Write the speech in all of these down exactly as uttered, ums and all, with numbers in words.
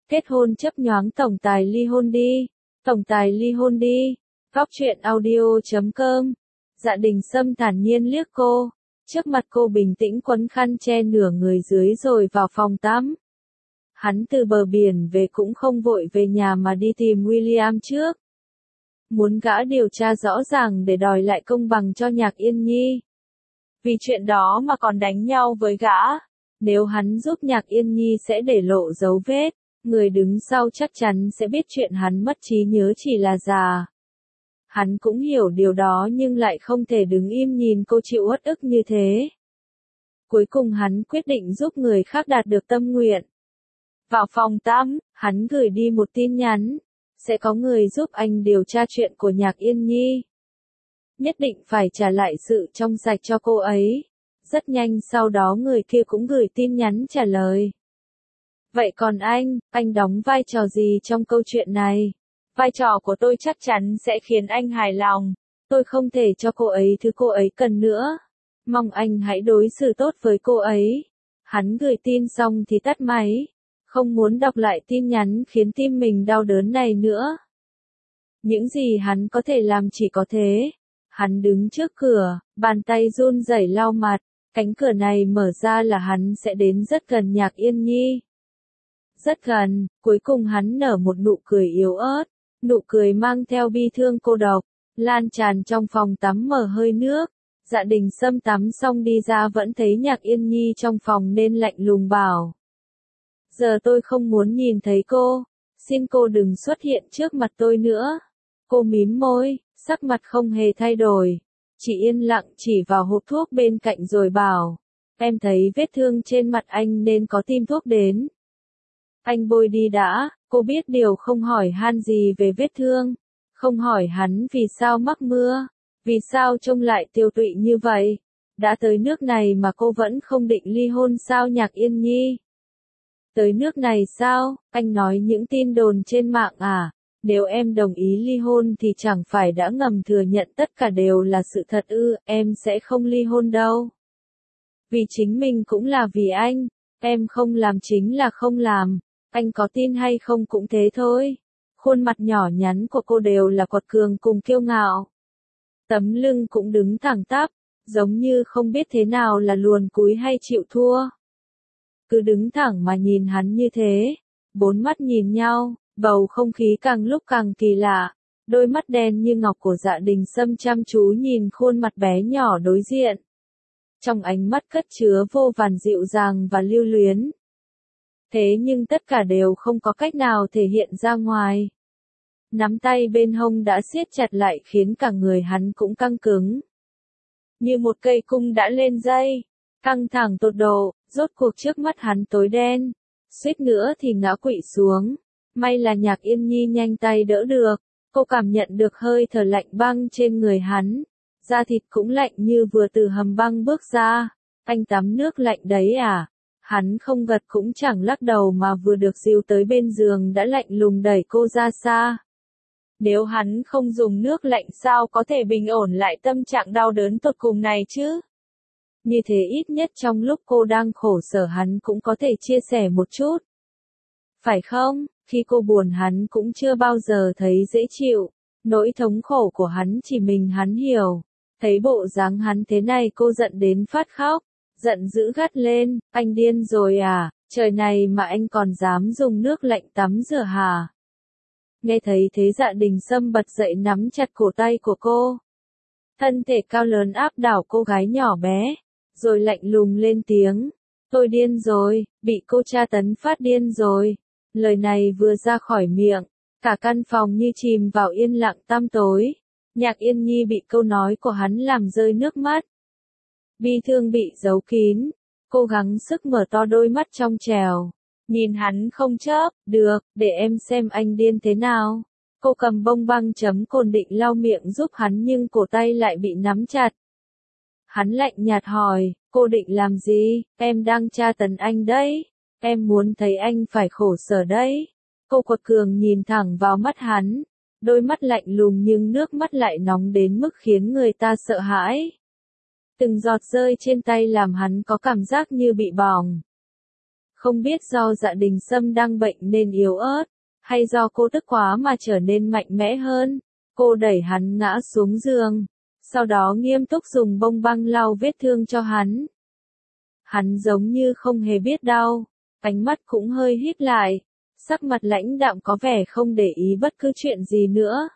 Kết hôn chấp nhoáng tổng tài ly hôn đi. Tổng tài ly hôn đi. Góc truyện audio chấm com. Dạ Đình Sâm thản nhiên liếc cô. Trước mặt cô bình tĩnh quấn khăn che nửa người dưới rồi vào phòng tắm. Hắn từ bờ biển về cũng không vội về nhà mà đi tìm William trước. Muốn gã điều tra rõ ràng để đòi lại công bằng cho Nhạc Yên Nhi. Vì chuyện đó mà còn đánh nhau với gã. Nếu hắn giúp Nhạc Yên Nhi sẽ để lộ dấu vết. Người đứng sau chắc chắn sẽ biết chuyện hắn mất trí nhớ chỉ là già. Hắn cũng hiểu điều đó nhưng lại không thể đứng im nhìn cô chịu uất ức như thế. Cuối cùng hắn quyết định giúp người khác đạt được tâm nguyện. Vào phòng tắm, hắn gửi đi một tin nhắn. Sẽ có người giúp anh điều tra chuyện của Nhạc Yên Nhi. Nhất định phải trả lại sự trong sạch cho cô ấy. Rất nhanh sau đó người kia cũng gửi tin nhắn trả lời. Vậy còn anh, anh đóng vai trò gì trong câu chuyện này? Vai trò của tôi chắc chắn sẽ khiến anh hài lòng. Tôi không thể cho cô ấy thứ cô ấy cần nữa. Mong anh hãy đối xử tốt với cô ấy. Hắn gửi tin xong thì tắt máy. Không muốn đọc lại tin nhắn khiến tim mình đau đớn này nữa. Những gì hắn có thể làm chỉ có thế. Hắn đứng trước cửa, bàn tay run rẩy lau mặt. Cánh cửa này mở ra là hắn sẽ đến rất gần Nhạc Yên Nhi. Rất gần, cuối cùng hắn nở một nụ cười yếu ớt. Nụ cười mang theo bi thương cô độc. Lan tràn trong phòng tắm mở hơi nước. Dạ Đình Sâm tắm xong đi ra vẫn thấy Nhạc Yên Nhi trong phòng nên lạnh lùng bảo. Giờ tôi không muốn nhìn thấy cô. Xin cô đừng xuất hiện trước mặt tôi nữa. Cô mím môi, sắc mặt không hề thay đổi. Chỉ yên lặng chỉ vào hộp thuốc bên cạnh rồi bảo. Em thấy vết thương trên mặt anh nên có tim thuốc đến. Anh bôi đi đã, cô biết điều không hỏi han gì về vết thương. Không hỏi hắn vì sao mắc mưa. Vì sao trông lại tiêu tụy như vậy. Đã tới nước này mà cô vẫn không định ly hôn sao Nhạc Yên Nhi? Tới nước này sao, anh nói những tin đồn trên mạng à? Nếu em đồng ý ly hôn thì chẳng phải đã ngầm thừa nhận tất cả đều là sự thật ư, em sẽ không ly hôn đâu. Vì chính mình cũng là vì anh, em không làm chính là không làm, anh có tin hay không cũng thế thôi. Khuôn mặt nhỏ nhắn của cô đều là quật cường cùng kiêu ngạo. Tấm lưng cũng đứng thẳng tắp, giống như không biết thế nào là luồn cúi hay chịu thua. Cứ đứng thẳng mà nhìn hắn như thế, bốn mắt nhìn nhau, bầu không khí càng lúc càng kỳ lạ, đôi mắt đen như ngọc của Dạ Đình Sâm chăm chú nhìn khuôn mặt bé nhỏ đối diện. Trong ánh mắt cất chứa vô vàn dịu dàng và lưu luyến. Thế nhưng tất cả đều không có cách nào thể hiện ra ngoài. Nắm tay bên hông đã siết chặt lại khiến cả người hắn cũng căng cứng. Như một cây cung đã lên dây, căng thẳng tột độ. Rốt cuộc trước mắt hắn tối đen, suýt nữa thì ngã quỵ xuống. May là Nhạc Yên Nhi nhanh tay đỡ được, cô cảm nhận được hơi thở lạnh băng trên người hắn. Da thịt cũng lạnh như vừa từ hầm băng bước ra. Anh tắm nước lạnh đấy à? Hắn không gật cũng chẳng lắc đầu mà vừa được dìu tới bên giường đã lạnh lùng đẩy cô ra xa. Nếu hắn không dùng nước lạnh sao có thể bình ổn lại tâm trạng đau đớn tột cùng này chứ? Như thế ít nhất trong lúc cô đang khổ sở hắn cũng có thể chia sẻ một chút. Phải không, khi cô buồn hắn cũng chưa bao giờ thấy dễ chịu. Nỗi thống khổ của hắn chỉ mình hắn hiểu. Thấy bộ dáng hắn thế này cô giận đến phát khóc. Giận dữ gắt lên, anh điên rồi à, trời này mà anh còn dám dùng nước lạnh tắm rửa hả? Nghe thấy thế Dạ Đình Sâm bật dậy nắm chặt cổ tay của cô. Thân thể cao lớn áp đảo cô gái nhỏ bé. Rồi lạnh lùng lên tiếng. Tôi điên rồi, bị cô tra tấn phát điên rồi. Lời này vừa ra khỏi miệng, cả căn phòng như chìm vào yên lặng tăm tối. Nhạc Yên Nhi bị câu nói của hắn làm rơi nước mắt. Bi thương bị giấu kín, cố gắng sức mở to đôi mắt trong trèo. Nhìn hắn không chớp, được, để em xem anh điên thế nào. Cô cầm bông băng chấm cồn định lau miệng giúp hắn nhưng cổ tay lại bị nắm chặt. Hắn lạnh nhạt hỏi, cô định làm gì, em đang tra tấn anh đấy, em muốn thấy anh phải khổ sở đấy. Cô quật cường nhìn thẳng vào mắt hắn, đôi mắt lạnh lùng nhưng nước mắt lại nóng đến mức khiến người ta sợ hãi. Từng giọt rơi trên tay làm hắn có cảm giác như bị bỏng. Không biết do Dạ Đình Sâm đang bệnh nên yếu ớt, hay do cô tức quá mà trở nên mạnh mẽ hơn. Cô đẩy hắn ngã xuống giường, sau đó nghiêm túc dùng bông băng lau vết thương cho hắn. Hắn giống như không hề biết đau, ánh mắt cũng hơi híp lại, sắc mặt lãnh đạm có vẻ không để ý bất cứ chuyện gì nữa.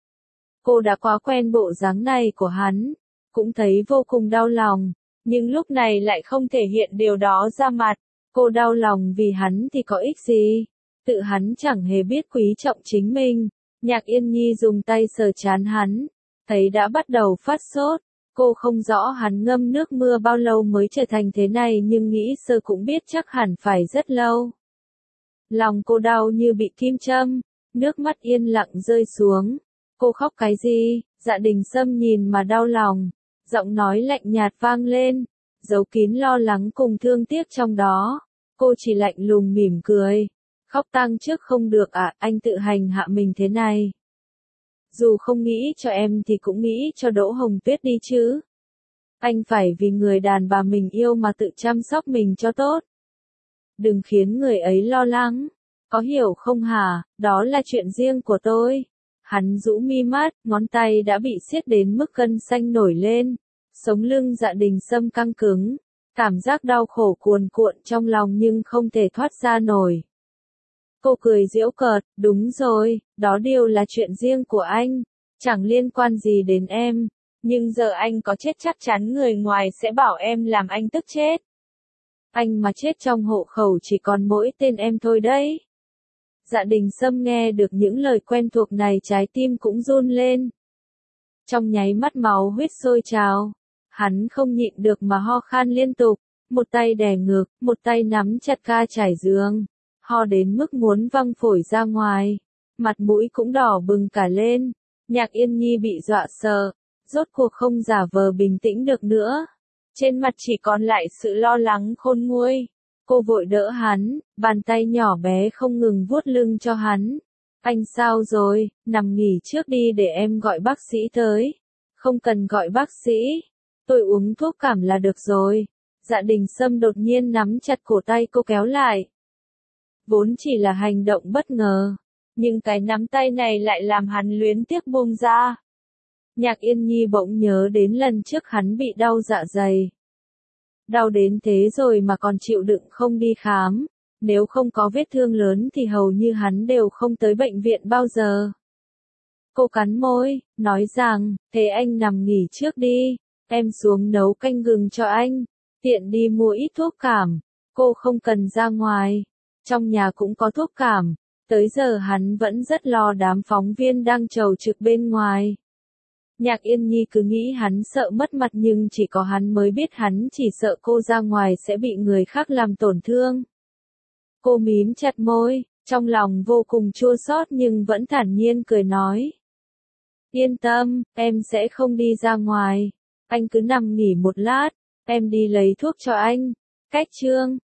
Cô đã quá quen bộ dáng này của hắn, cũng thấy vô cùng đau lòng, nhưng lúc này lại không thể hiện điều đó ra mặt. Cô đau lòng vì hắn thì có ích gì, tự hắn chẳng hề biết quý trọng chính mình. Nhạc Yên Nhi dùng tay sờ trán hắn, thấy đã bắt đầu phát sốt. Cô không rõ hắn ngâm nước mưa bao lâu mới trở thành thế này nhưng nghĩ sơ cũng biết chắc hẳn phải rất lâu. Lòng cô đau như bị kim châm, nước mắt yên lặng rơi xuống. Cô khóc cái gì? Dạ Đình Sâm nhìn mà đau lòng, giọng nói lạnh nhạt vang lên, giấu kín lo lắng cùng thương tiếc trong đó. Cô chỉ lạnh lùng mỉm cười. Khóc tang trước không được à, anh tự hành hạ mình thế này. Dù không nghĩ cho em thì cũng nghĩ cho Đỗ Hồng Tuyết đi chứ. Anh phải vì người đàn bà mình yêu mà tự chăm sóc mình cho tốt. Đừng khiến người ấy lo lắng. Có hiểu không hả, đó là chuyện riêng của tôi. Hắn rũ mi mắt, ngón tay đã bị siết đến mức gân xanh nổi lên. Sống lưng Dạ Đình Sâm căng cứng. Cảm giác đau khổ cuồn cuộn trong lòng nhưng không thể thoát ra nổi. Cô cười giễu cợt, đúng rồi, đó đều là chuyện riêng của anh, chẳng liên quan gì đến em. Nhưng giờ anh có chết chắc chắn người ngoài sẽ bảo em làm anh tức chết. Anh mà chết trong hộ khẩu chỉ còn mỗi tên em thôi đấy. Dạ Đình Sâm nghe được những lời quen thuộc này trái tim cũng run lên. Trong nháy mắt máu huyết sôi trào, hắn không nhịn được mà ho khan liên tục, một tay đè ngực, một tay nắm chặt ga trải giường, ho đến mức muốn văng phổi ra ngoài, mặt mũi cũng đỏ bừng cả lên. Nhạc Yên Nhi bị dọa sợ, rốt cuộc không giả vờ bình tĩnh được nữa, trên mặt chỉ còn lại sự lo lắng khôn nguôi. Cô vội đỡ hắn, bàn tay nhỏ bé không ngừng vuốt lưng cho hắn. Anh sao rồi, nằm nghỉ trước đi để em gọi bác sĩ tới. Không cần gọi bác sĩ, tôi uống thuốc cảm là được rồi. Dạ Đình Sâm đột nhiên nắm chặt cổ tay cô kéo lại. Vốn chỉ là hành động bất ngờ, nhưng cái nắm tay này lại làm hắn luyến tiếc buông ra. Nhạc Yên Nhi bỗng nhớ đến lần trước hắn bị đau dạ dày. Đau đến thế rồi mà còn chịu đựng không đi khám, nếu không có vết thương lớn thì hầu như hắn đều không tới bệnh viện bao giờ. Cô cắn môi, nói rằng, thế anh nằm nghỉ trước đi, em xuống nấu canh gừng cho anh, tiện đi mua ít thuốc cảm, cô không cần ra ngoài, trong nhà cũng có thuốc cảm. Tới giờ hắn vẫn rất lo đám phóng viên đang chầu trực bên ngoài. Nhạc Yên Nhi cứ nghĩ hắn sợ mất mặt nhưng chỉ có hắn mới biết hắn chỉ sợ cô ra ngoài sẽ bị người khác làm tổn thương. Cô mím chặt môi, trong lòng vô cùng chua xót nhưng vẫn thản nhiên cười nói. Yên tâm, em sẽ không đi ra ngoài. Anh cứ nằm nghỉ một lát, em đi lấy thuốc cho anh. Cách chương